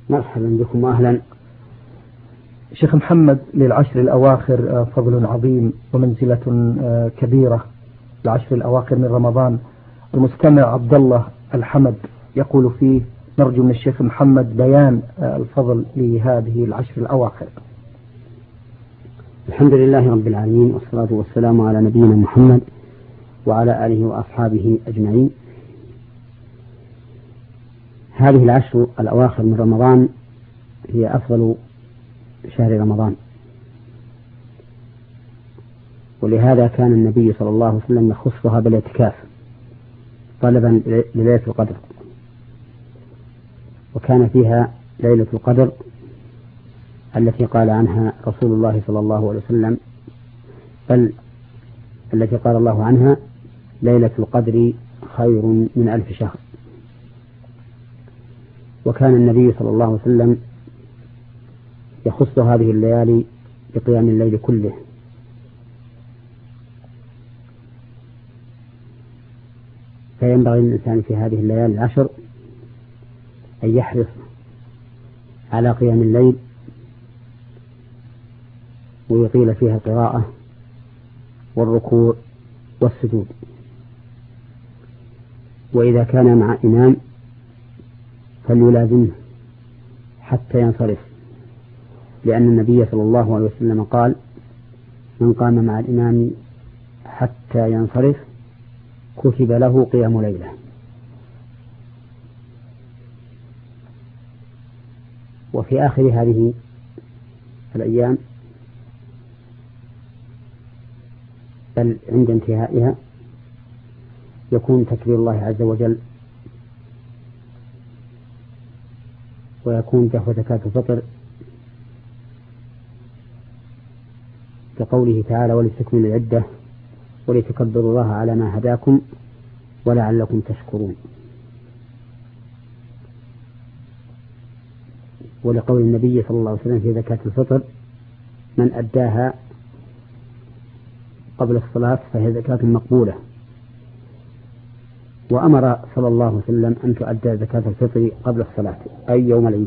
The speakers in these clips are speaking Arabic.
مرحبا بكم وأهلا. شيخ محمد، للعشر الأواخر فضل عظيم ومنزلة كبيرة. العشر الأواخر من رمضان. المستمع عبد الله الحمد يقول فيه: نرجو من الشيخ محمد بيان الفضل لهذه العشر الأواخر. الحمد لله رب العالمين، والصلاة والسلام على نبينا محمد وعلى آله وأصحابه أجمعين. هذه العشر الأواخر من رمضان هي أفضل شهر رمضان، ولهذا كان النبي صلى الله عليه وسلم يخصها بالاعتكاف طلبا لليلة القدر، وكان فيها ليلة القدر التي قال عنها رسول الله صلى الله عليه وسلم، بل التي قال الله عنها: ليلة القدر خير من 1000 شهر. وكان النبي صلى الله عليه وسلم يخص هذه الليالي بقيام الليل كله، فينبغي للإنسان في هذه الليالي العشر أن يحرص على قيام الليل ويطيل فيها القراءة والركوع والسجود، وإذا كان مع إمام فليلازمه حتى ينصرف، لأن النبي صلى الله عليه وسلم قال: من قام مع الإمام حتى ينصرف كتب له قيام ليلة. وفي آخر هذه الأيام بل عند انتهائها يكون تكبير الله عز وجل، ويكون دفع زكاة الفطر كقوله تعالى: ولتكملوا العدة ولتكبروا الله على ما هداكم ولعلكم تشكرون. ولقول النبي صلى الله عليه وسلم في زكاة الفطر: من أداها قبل الصلاة فهي زكاة مقبولة. وأمر صلى الله عليه وسلم أن تؤدى زكاة الفطر قبل الصلاة أي يوم العيد.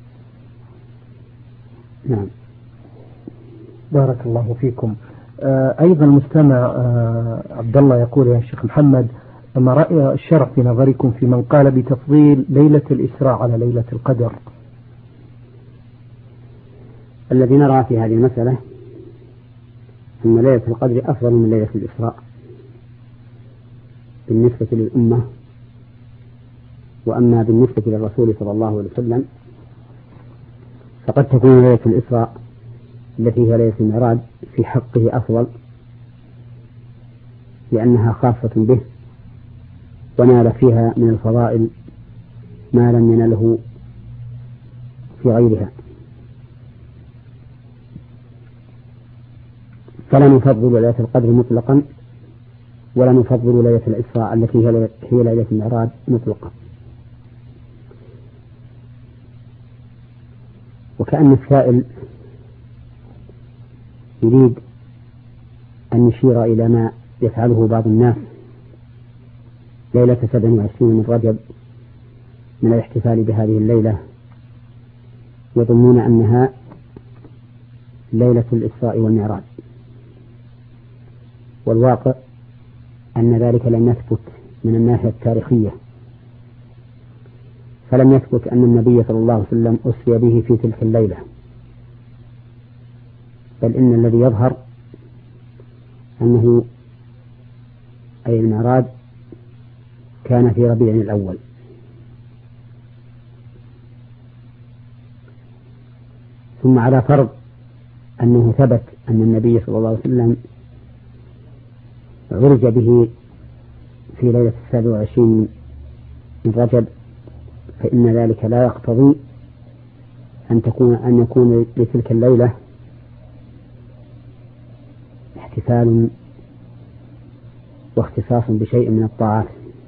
نعم. بارك الله فيكم. أيضا المستمع عبد الله يقول: يا شيخ محمد، ما رأي الشرع في نظركم في من قال بتفضيل ليلة الإسراء على ليلة القدر؟ الذي نرى في هذه المسألة أن ليلة القدر أفضل من ليلة الإسراء بالنسبة للأمة، وأما بالنسبة للرسول صلى الله عليه وسلم فقد تكون ليلة الإسراء التي هي ليلة المعراج في حقه أفضل، لأنها خاصة به ونال فيها من الفضائل ما لم ينله في غيرها. فلا نفضل ليلة القدر مطلقا، ولا نفضل ليلة الإسراء التي هي ليلة المعراج مطلقا. وكأن السائل يريد أن يشير إلى ما يفعله بعض الناس ليلة 27 من رجب من الاحتفال بهذه الليلة، يظنون أنها ليلة الإسراء والمعراج، والواقع أن ذلك لم يثبت من الناحية التاريخية، فلم يثبت أن النبي صلى الله عليه وسلم أسري به في تلك الليلة، بل إن الذي يظهر أنه أي المعراج كان في ربيع الأول. ثم على فرض أنه ثبت أن النبي صلى الله عليه وسلم عرج به في ليلة 27 من رجب، فإن ذلك لا يقتضي أن يكون لتلك الليلة احتفال واختصاص بشيء من الطاعات.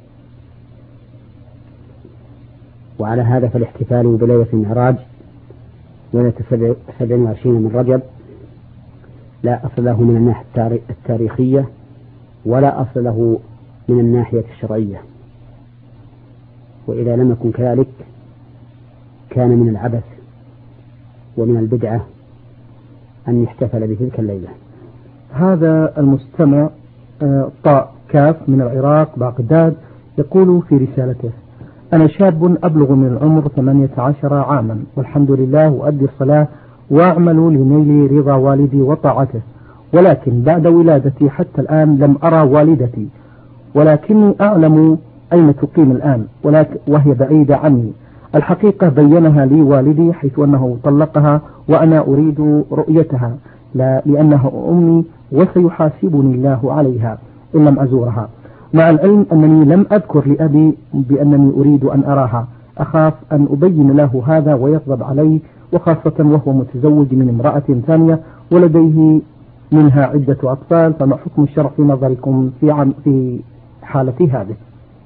وعلى هذا فالاحتفال بليلة المعراج ليلة 27 من رجب لا أصل له من الناحية التاريخية ولا أصل له من الناحية الشرعية. وإذا لم يكن كذلك كان من العبث ومن البدعة أن يحتفل بتلك الليلة. هذا المستمع طاء كاف من العراق بغداد يقول في رسالته: أنا شاب أبلغ من العمر 18 عاما، والحمد لله أؤدي الصلاة وأعمل لنيل رضا والدي وطاعته، ولكن بعد ولادتي حتى الآن لم أرى والدتي، ولكني أعلم أين تقيم الآن وهي بعيدة عني. الحقيقة بينها لي والدي حيث أنه طلقها وأنا أريد رؤيتها لأنها أمي وسيحاسبني الله عليها إن لم أزورها، مع العلم أنني لم أذكر لأبي بأنني أريد أن أراها. أخاف أن أبين له هذا ويغضب علي، وخاصة وهو متزوج من امرأة ثانية ولديه منها عدة أطفال، فما حكم الشرع في نظركم في حالة هذه؟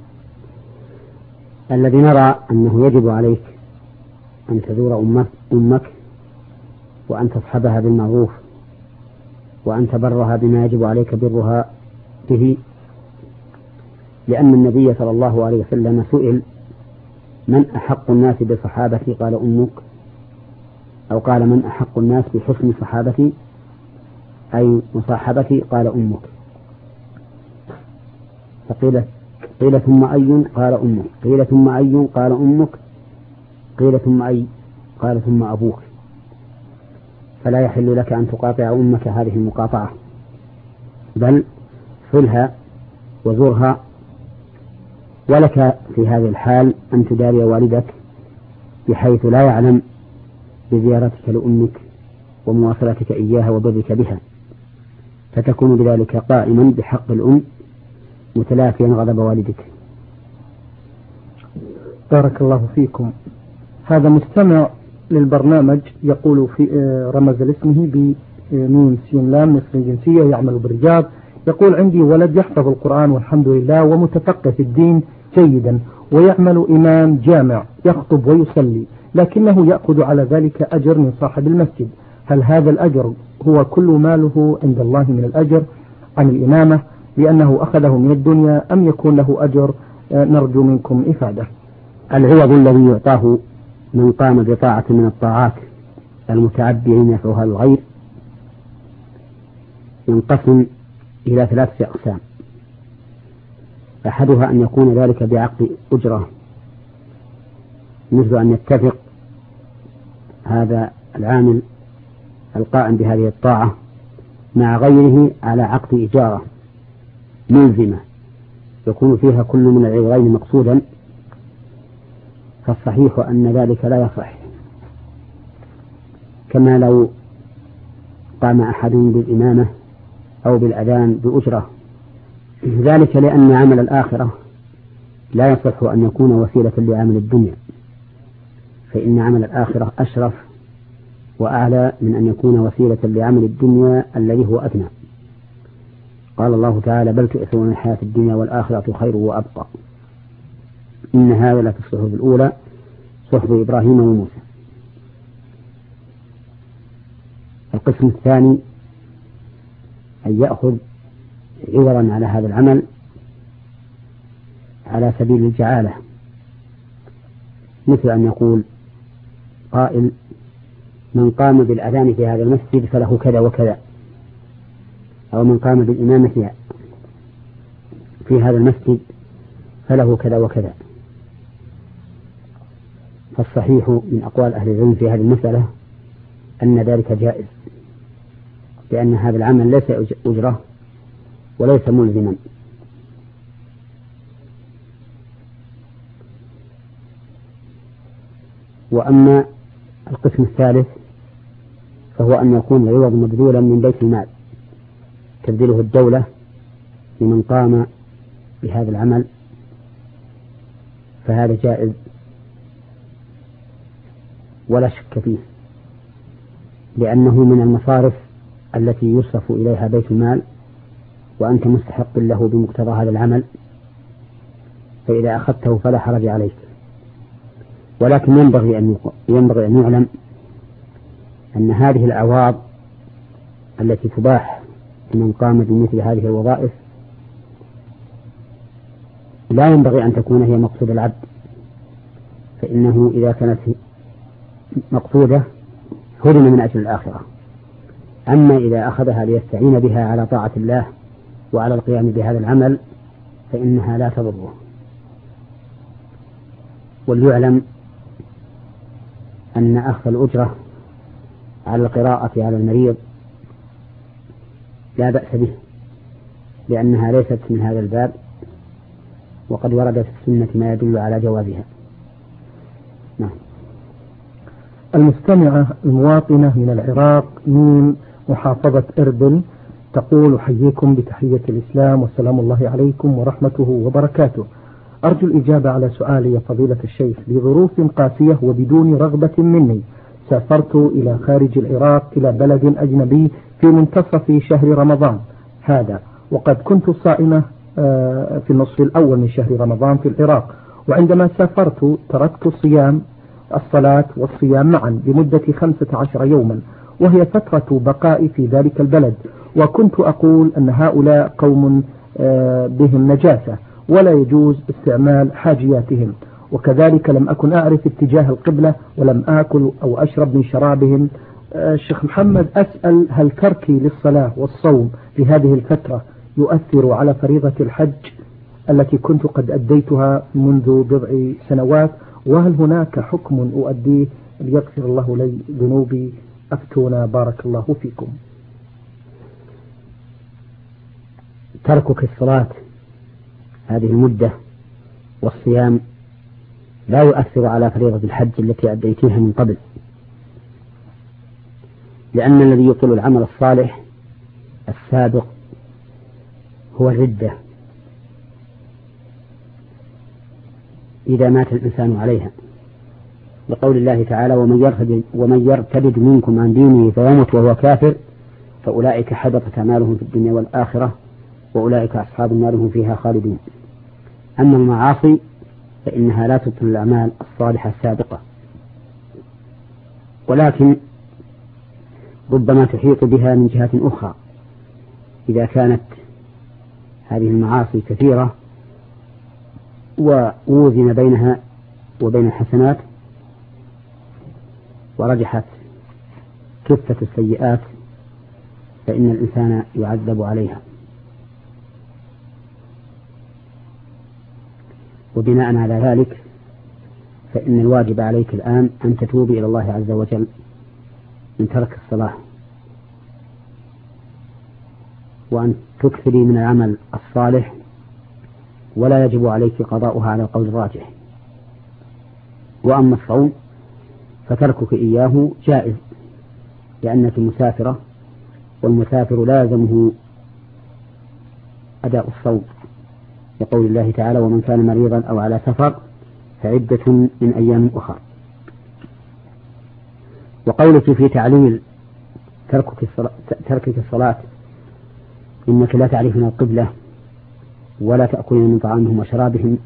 الذي نرى أنه يجب عليك أن تزور أمك وأن تصحبها بالمعروف وأن تبرها بما يجب عليك برها به، لأن النبي صلى الله عليه وسلم سئل: من أحق الناس بصحابتي؟ قال أمك، أو قال: من أحق الناس بحسن صحابتي أي مصاحبتي؟ قال أمك. قيل ثم أي؟ قال أمك. قيل ثم أي؟ قال أمك. قيل ثم أي؟ قال ثم أبوك. فلا يحل لك أن تقاطع أمك هذه المقاطعة، بل صلها وزرها، ولك في هذه الحال أن تداري والدك بحيث لا يعلم بزيارتك لأمك ومواصلتك إياها وبرك بها، فتكون بذلك قائما بحق الأم متلافيا غضب والدك. بارك الله فيكم. هذا مستمع للبرنامج يقول في رمز لاسمه بميم سين لام، مصري جنسية، يعمل بالرياض. يقول: عندي ولد يحفظ القرآن والحمد لله ومتفقه في الدين جيدا، ويعمل إمام جامع يخطب ويصلي، لكنه يأخذ على ذلك أجر من صاحب المسجد. هل هذا الأجر هو كل ماله عند الله من الأجر عن الإمامة لأنه أخذه من الدنيا، أم يكون له أجر؟ نرجو منكم إفادة. العوض الذي يعطاه من قام بطاعة من الطاعات المتعدية نفعها للغير ينقسم إلى 3 أقسام. أحدها أن يكون ذلك بعقد أجرة، مثل أن يتفق هذا العامل القائم بهذه الطاعة مع غيره على عقد إجارة ملزمة يكون فيها كل من العوضين مقصودا، فالصحيح أن ذلك لا يصح، كما لو قام أحد بالإمامة أو بالأذان بأجرة، ذلك لأن عمل الآخرة لا يصح أن يكون وسيلة لعمل الدنيا، فإن عمل الآخرة أشرف وأعلى من أن يكون وسيلة لعمل الدنيا الذي هو أدنى. قال الله تعالى: بل تؤثرون الحياة الدنيا والآخرة خير وأبقى، إن هذا لا في الصحف الأولى صحف إبراهيم وموسى. القسم الثاني أن يأخذ عوضا على هذا العمل على سبيل الجعالة، مثل أن يقول قائل: من قام بالأذان في هذا المسجد فله كذا وكذا، أو من قام بالإمامة في هذا المسجد فله كذا وكذا. فالصحيح من أقوال أهل العلم في هذه المسألة أن ذلك جائز، لأن هذا العمل ليس أجرة وليس ملزما. وأما القسم الثالث فهو أن يكون العوض مبذولا من بيت المال تبذله الدولة لمن قام بهذا العمل، فهذا جائز ولا شك فيه، لأنه من المصارف التي يصرف إليها بيت المال، وأنت مستحق له بمقتضى هذا العمل، فإذا أخذته فلا حرج عليك. ولكن ينبغي أن يعلم أن هذه الأعواض التي تباح لمن قام بمثل هذه الوظائف لا ينبغي أن تكون هي مقصود العبد، فإنه إذا كانت مقصودة هدم من أجل الآخرة. أما إذا أخذها ليستعين بها على طاعة الله وعلى القيام بهذا العمل فإنها لا تضره. وليعلم أن أخذ الأجرة على القراءة على المريض لا بأس به، لأنها ليست من هذا الباب، وقد ورد في السنة ما يدل على جوازها. نعم. المستمعة المواطنة من العراق من محافظة إربل تقول: حييكم بتحية الإسلام والسلام الله عليكم ورحمته وبركاته. أرجو الإجابة على سؤالي يا فضيلة الشيخ. بظروف قاسية وبدون رغبة مني سافرت إلى خارج العراق إلى بلد أجنبي في منتصف شهر رمضان هذا، وقد كنت صائمة في النصف الأول من شهر رمضان في العراق، وعندما سافرت تركت الصلاة والصيام معا لمدة 15 يوما، وهي فترة بقائي في ذلك البلد، وكنت أقول أن هؤلاء قوم بهم نجاسة ولا يجوز استعمال حاجياتهم، وكذلك لم أكن أعرف اتجاه القبلة ولم آكل أو أشرب من شرابهم. الشيخ محمد، أسأل: هل تركي للصلاة والصوم في هذه الفترة يؤثر على فريضة الحج التي كنت قد أديتها منذ 7 سنوات؟ وهل هناك حكم أؤديه ليغفر الله لي ذنوبي؟ أفتونا بارك الله فيكم. تركك الصلاة هذه المدة والصيام لا يؤثر على فريضة الحج التي أديتها من قبل، لأن الذي يبطل العمل الصالح السابق هو الردة إذا مات الإنسان عليها، لقول الله تعالى: ومن يرتد منكم عن دينه فيمت وهو كافر فأولئك حبطت أعمالهم في الدنيا والآخرة وأولئك أصحاب النار هم فيها خالدون. أما المعاصي فإنها لا تبطل الأعمال الصالحة السابقة، ولكن ربما تحيط بها من جهة أخرى إذا كانت هذه المعاصي كثيرة ووزن بينها وبين الحسنات ورجحت كفة السيئات فإن الإنسان يعذب عليها. وبناء على ذلك فإن الواجب عليك الآن أن تتوبي إلى الله عز وجل من ترك الصلاة، وأن تكثري من العمل الصالح، ولا يجب عليك قضاؤها على القول الراجح. وأما الصوم فتركك إياه جائز، لأنك مسافرة، والمسافر لازمه أداء الصوم، يقول الله تعالى: ومن كان مريضا أو على سفر فعدة من أيام أخرى. وقولك في تعليل تركك الصلاة إنك لا تعرفين القبلة ولا تأكلين من طعامهم وشرابهم،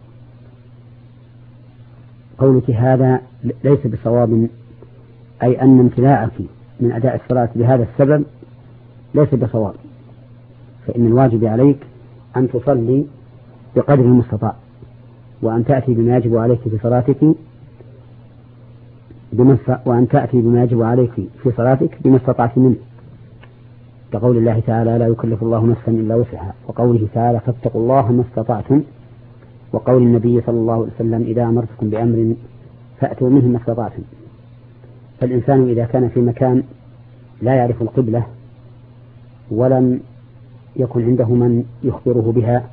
قولك هذا ليس بصواب، أي أن امتناعك من أداء الصلاة بهذا السبب ليس بصواب، فإن الواجب عليك أن تصلي بقدر المستطاع، وأن تأتي بما يجب عليك في صلاتك بما استطعت منه، كقول الله تعالى: لا يكلف الله نفسا إلا وسعها، وقوله تعالى: فاتقوا الله ما استطعتم، وقول النبي صلى الله عليه وسلم: إذا أمرتكم بأمر فأتوا منه ما استطعتم. فالإنسان إذا كان في مكان لا يعرف القبلة ولم يكن عنده من يخبره بها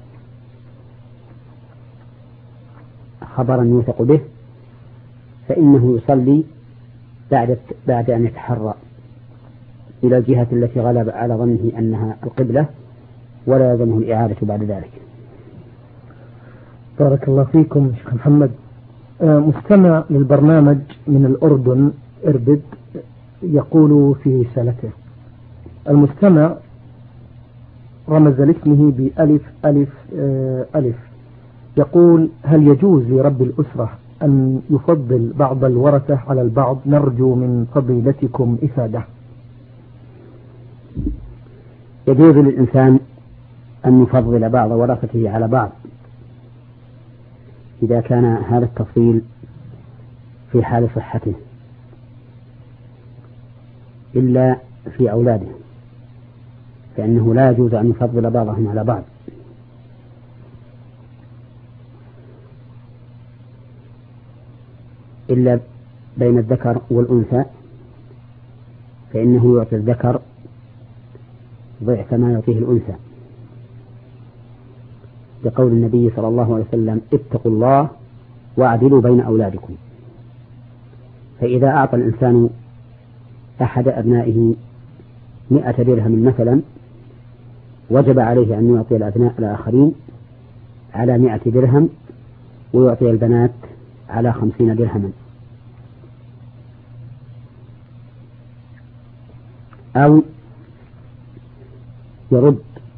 خبرا يوثق به، فإنه يصلي بعد أن يتحرى إلى الجهة التي غلب على ظنه أنها القبلة، ولا يلزمه الإعادة بعد ذلك. بارك الله فيكم شيخ محمد. مستمع للبرنامج من الأردن إربد يقول في رسالته: المستمع رمز لاسمه بألف ألف ألف، يقول: هل يجوز لرب الأسرة أن يفضل بعض الورثة على البعض؟ نرجو من فضيلتكم إفادة. يجوز للإنسان أن يفضل بعض ورثته على بعض إذا كان هذا التفضيل في حال صحته، إلا في أولاده، فإنه لا يجوز أن يفضل بعضهم على بعض. إلا بين الذكر والأنثى، فإنه يعطي الذكر ضعف ما يعطيه الأنثى، لقول النبي صلى الله عليه وسلم: اتقوا الله واعدلوا بين أولادكم. فإذا أعطى الإنسان أحد أبنائه 100 درهم مثلا، وجب عليه أن يعطي الأبناء الآخرين على 100 درهم، ويعطي البنات على 50 درهما. أو يرد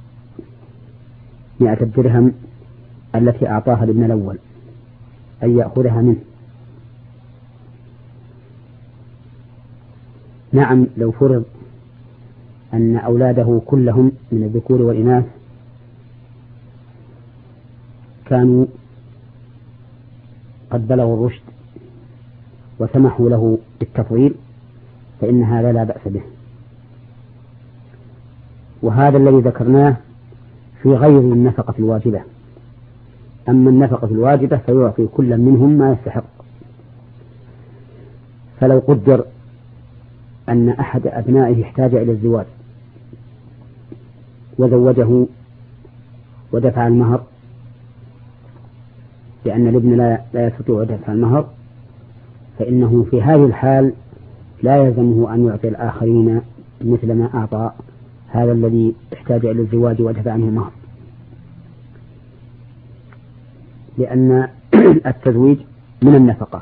100 درهم التي أعطاها الابن الأول، أن يأخذها منه. نعم، لو فرض أن أولاده كلهم من الذكور والإناث كانوا قد بلغوا الرشد وسمحوا له بالتفضيل، فإن هذا لا بأس به. وهذا الذي ذكرناه في غير النفقة الواجبة. أما النفقة الواجبة فيعطي كل منهم ما يستحق. فلو قدر أن أحد أبنائه احتاج إلى الزواج وزوجه ودفع المهر، لأن الابن لا يستطيع دفع المهر، فإنه في هذه الحال لا يلزمه أن يعطي الآخرين مثل ما أعطى هذا الذي احتاج إلى الزواج ودفع عنه المهر، لأن التزويج من النفقة.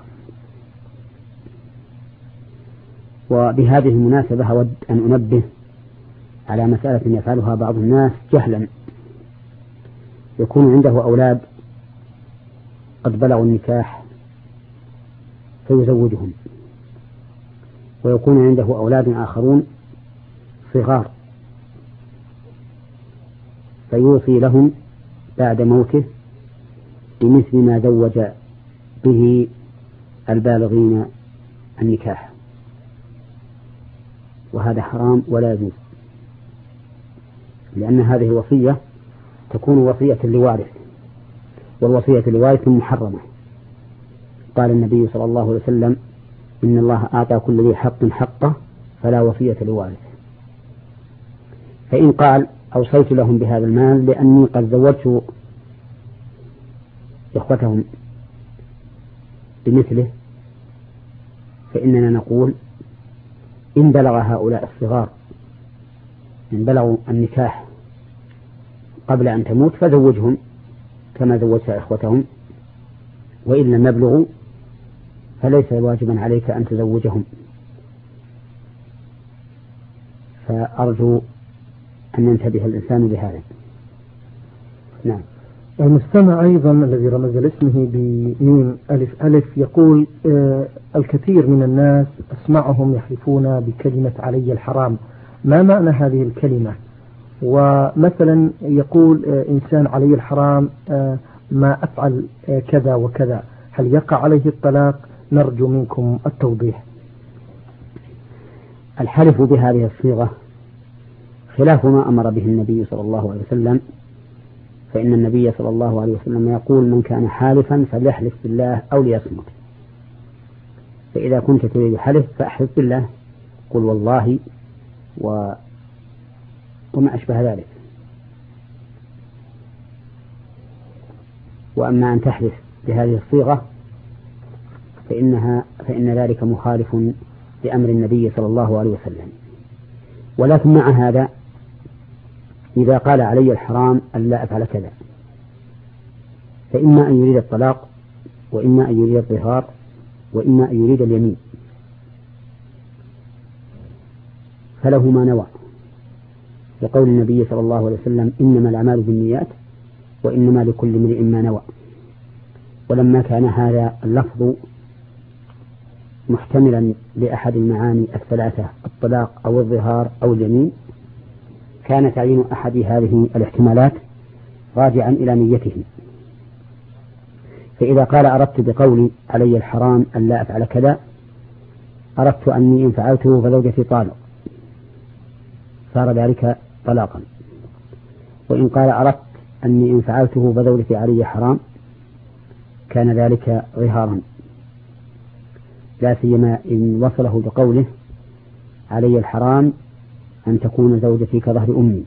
وبهذه المناسبة أود أن أنبه على مسألة يفعلها بعض الناس جهلا. يكون عنده أولاد قد بلغوا النكاح فيزوجهم، ويكون عنده أولاد آخرون صغار فيوصي لهم بعد موته بمثل ما زوج به البالغين النكاح، وهذا حرام ولا يجوز، لأن هذه الوصية تكون وصية لوارث، والوصية لوارث محرمة. قال النبي صلى الله عليه وسلم: إن الله أعطى كل ذي حق حقه فلا وصية لوارث. فإن قال: أوصيت لهم بهذا المال لأني قد زوجت إخوتهم بمثله، فإننا نقول: إن بلغ هؤلاء الصغار، إن بلغوا النكاح قبل أن تموت فزوجهم كما زوجت إخوتهم، وإن لم يبلغوا فليس واجبا عليك أن تزوجهم. فأرجو أن ينتبه الإنسان بهذا. نعم. المستمع أيضا الذي رمز لاسمه بميم ألف ألف يقول: الكثير من الناس أسمعهم يحلفون بكلمة علي الحرام، ما معنى هذه الكلمة؟ ومثلا يقول إنسان علي الحرام ما أفعل كذا وكذا، هل يقع عليه الطلاق؟ نرجو منكم التوضيح. الحلف بهذه الصيغة خلاف ما أمر به النبي صلى الله عليه وسلم، فإن النبي صلى الله عليه وسلم يقول: من كان حالفا فليحلف بالله أو ليصمت. فإذا كنت تريد حلف فأحلف بالله، قل والله وما أشبه ذلك. وأما أن تحلف بهذه الصيغة فإن ذلك مخالف لأمر النبي صلى الله عليه وسلم. ولكن مع هذا إذا قال علي الحرام أن لا أفعل كذا، فإما أن يريد الطلاق، وإما أن يريد الظهار، وإما أن يريد اليمين، فله ما نوى، لقول النبي صلى الله عليه وسلم: إنما الأعمال بالنيات وإنما لكل امرئ ما نوى. ولما كان هذا اللفظ محتملا لأحد المعاني الثلاثة، الطلاق أو الظهار أو اليمين، كان تعيين أحد هذه الاحتمالات راجعا إلى نيته. فإذا قال: أردت بقولي علي الحرام أن لا أفعل كذا، أردت أني إن فعلته فزوجتي طالق، صار ذلك طلاقا. وإن قال أردت أني إن فعلته فزوجتي علي حرام كان ذلك ظهارا، لا سيما إن وصله بقوله علي الحرام أن تكون زوجتي كظهر أمي.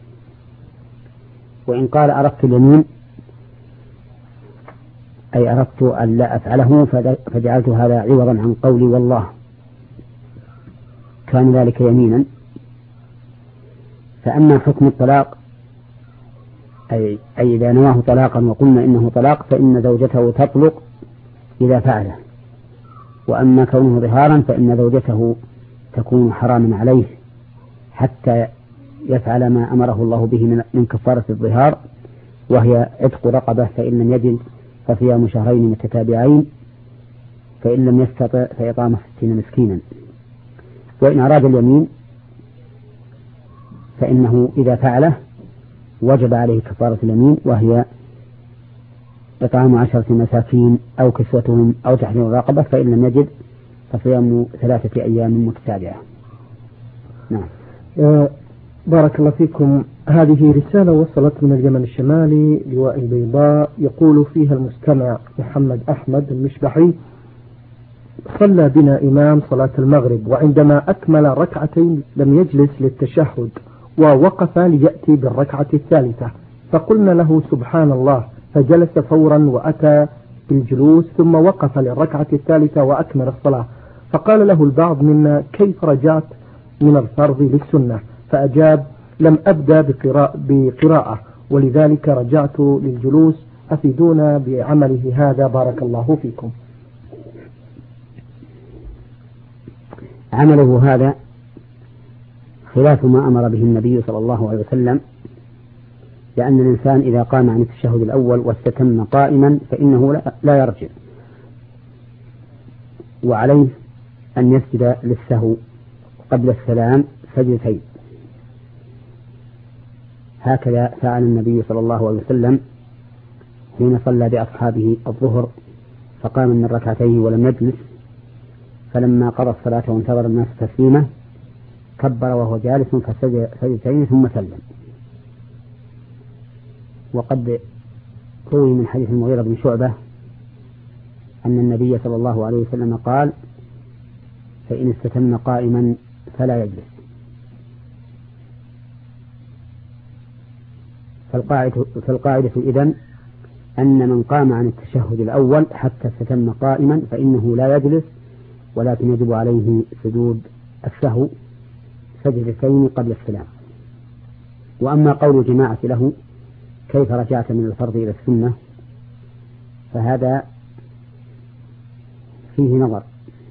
وإن قال أردت اليمين أي أردت أن لا أفعله فجعلت هذا عوضا عن قولي والله كان ذلك يمينا. فأما حكم الطلاق أي إذا نواه طلاقا وقلنا إنه طلاق فإن زوجته تطلق إذا فعله. وأما كونه ظهارا فإن زوجته تكون حراما عليه حتى يفعل ما أمره الله به من كفارة الظهار، وهي عتق رقبة، فإن لم يجد فصيام شهرين متتابعين، فإن لم يستطع فإطعام 60 مسكينا. وإن أراد اليمين فإنه إذا فعله وجب عليه كفارة اليمين، وهي إطعام 10 مساكين أو كسوتهم أو تحرير الرقبة، فإن لم يجد فصيام 3 أيام متتابعة. نعم. بارك الله فيكم. هذه رسالة وصلت من اليمن الشمالي لواء البيضاء، يقول فيها المستمع محمد أحمد المشبحي: صلى بنا إمام صلاة المغرب، وعندما أكمل ركعتين لم يجلس للتشهد ووقف ليأتي بالركعة الثالثة، فقلنا له سبحان الله، فجلس فورا وأتى بالجلوس ثم وقف للركعة الثالثة وأكمل الصلاة. فقال له البعض منا: كيف رجعت من الفرض للسنة؟ فأجاب: لم أبدأ بقراءة ولذلك رجعت للجلوس، أفيدونا بعمله هذا بارك الله فيكم. عمله هذا خلاف ما أمر به النبي صلى الله عليه وسلم، لأن الإنسان إذا قام عن التشهد الأول واستتم قائما فإنه لا يرجع، وعليه أن يسجد للسهو قبل السلام سجدتين. هكذا فعل النبي صلى الله عليه وسلم حين صلى بأصحابه الظهر، فقام من ركعتين ولم يجلس، فلما قضى الصلاة وانتظر الناس تسليمه كبر وهو جالس فسجد سجدتين ثم سلم. وقد روي من حديث المغيرة بن شعبة أن النبي صلى الله عليه وسلم قال: فإن استتم قائما فلا يجلس. فالقاعدة إذن أن من قام عن التشهد الأول حتى استتم قائما فإنه لا يجلس، ولكن يجب عليه سجود السهو سجدتين قبل السلام. وأما قول الجماعة له: كيف رجعت من الفرض إلى السنة؟ فهذا فيه نظر،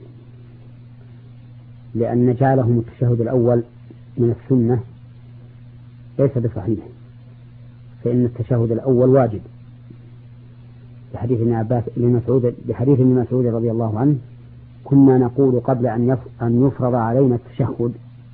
لأن جعلهم التشهد الأول من السنة ليس بصحيح، فإن التشهد الأول واجب، بحديث ابن مسعود رضي الله عنه: كنا نقول قبل أن يفرض علينا التشهد،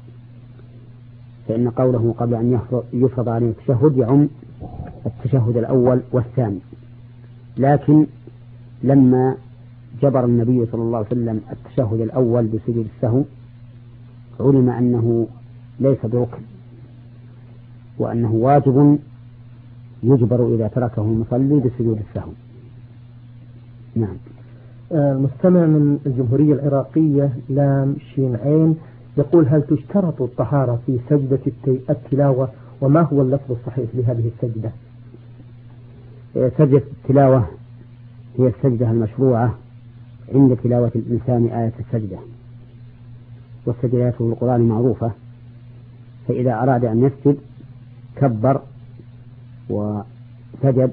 فإن قوله قبل أن يفرض علينا التشهد يعم التشهد الأول والثاني. لكن لما جبر النبي صلى الله عليه وسلم التشهد الأول بسجود السهو علم أنه ليس بركن، وأنه واجب يجبر إذا تركه المصلي بسجود السهو. نعم. المستمع من الجمهورية العراقية لام شين عين يقول: هل تشترط الطهارة في سجدة التلاوة؟ وما هو اللفظ الصحيح لهذه السجدة؟ سجدة التلاوة هي السجدة المشروعة عند تلاوة الإنسان آية السجدة، والسجدات في القرآن معروفة، فإذا أراد أن يسجد كبر وسجد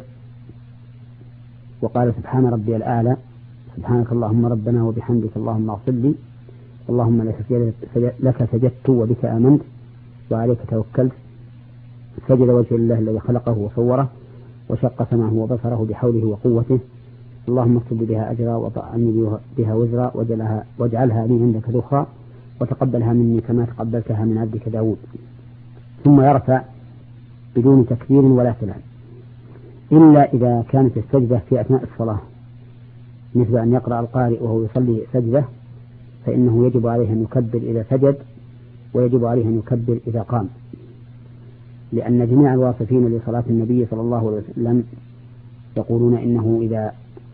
وقال: سبحان ربي الأعلى، سبحانك اللهم ربنا وبحمدك اللهم اغفر لي، اللهم لك سجدت وبك آمنت وعليك توكلت. سجد وجه الله الذي خلقه وصوره وشق سمعه وبصره بحوله وقوته، اللهم اكتب بها أجرا وطعني بها وزرا واجعلها لي عندك ذخرا وتقبلها مني كما تقبلتها من عبدك داود. ثم يرفع بدون تكبير ولا سلام، إلا إذا كانت السجدة في أثناء الصلاة، مثل أن يقرأ القارئ وهو يصلي سجدة، فإنه يجب عليه أن يكبر إذا سجد ويجب عليه أن يكبر إذا قام، لأن جميع الواصفين لصلاة النبي صلى الله عليه وسلم يقولون إنه إذا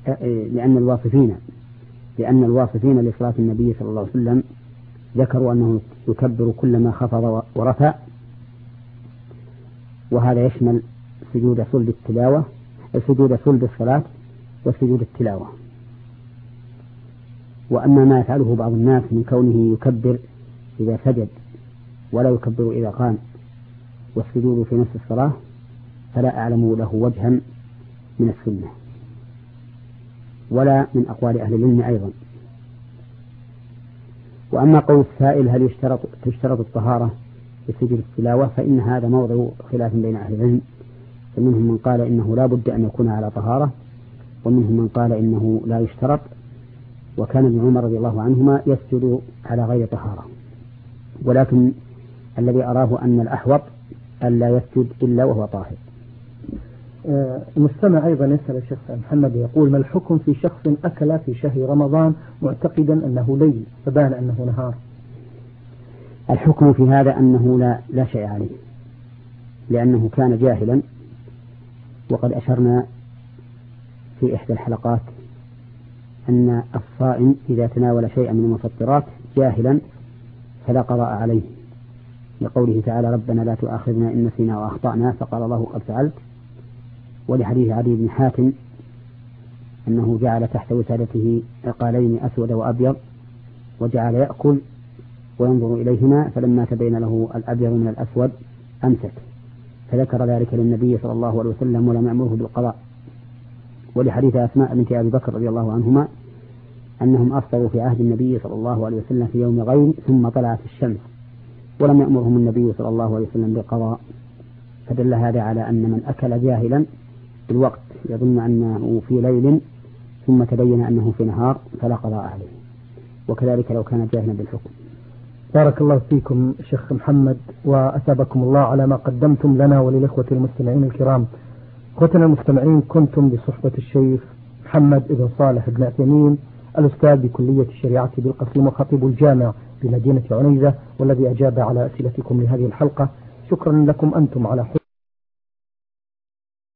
لأن الواصفين لصلاة النبي صلى الله عليه وسلم ذكروا أنه يكبر كلما خفض ورفع، وهذا يشمل سجود صلب الصلاة وسجود التلاوة. وأما ما يفعله بعض الناس من كونه يكبر إذا سجد ولا يكبر إذا قام والسجود في نفس الصلاة فلا أعلم له وجها من السنة ولا من أقوال أهل العلم أيضا. وأما قول السائل هل تشترط الطهارة لسجود التلاوة، فإن هذا موضع خلاف بين أهل العلم، فمنهم من قال إنه لا بد أن يكون على طهارة، ومنهم من قال إنه لا يشترط، وكان ابن عمر رضي الله عنهما يسجد على غير طهارة. ولكن الذي أراه أن الأحوط ألا يسجد إلا وهو طاهر. المستمع أيضا يسأل الشيخ محمد يقول: ما الحكم في شخص أكل في شهر رمضان معتقدا أنه ليل فبان أنه نهار؟ الحكم في هذا أنه لا شيء عليه، لأنه كان جاهلا، وقد أشرنا في إحدى الحلقات أن الصائم إذا تناول شيئا من المفطرات جاهلا فلا قضاء عليه، لقوله تعالى: ربنا لا تؤاخذنا إن نسينا وأخطأنا، فقال الله قد فعلت. ولحديث علي بن حاتم أنه جعل تحت وسادته عقالين أسود وأبيض وجعل يأكل وينظر إليهما، فلما تبين له الأبيض من الأسود أمسك، فذكر ذلك للنبي صلى الله عليه وسلم ولم يأمره بالقضاء. ولحديث أسماء بنت أبي بكر رضي الله عنهما أنهم أفطروا في عهد النبي صلى الله عليه وسلم في يوم غيم ثم طلعت الشمس ولم يأمرهم النبي صلى الله عليه وسلم بالقضاء، فدل هذا على أن من أكل جاهلا بالوقت يظن أنه في ليل ثم تبين أنه في نهار فلا قضاء عليه، وكذلك لو كان جاهلا بالحكم. بارك الله فيكم شيخ محمد وأثابكم الله على ما قدمتم لنا وللإخوة المستمعين الكرام. أخوتنا المستمعين، كنتم بصحبة الشيخ محمد بن صالح بن عثيمين الأستاذ بكلية الشريعة بالقصيم وخطيب الجامع بمدينة عنيزة، والذي أجاب على أسئلتكم لهذه الحلقة. شكرا لكم أنتم على حسن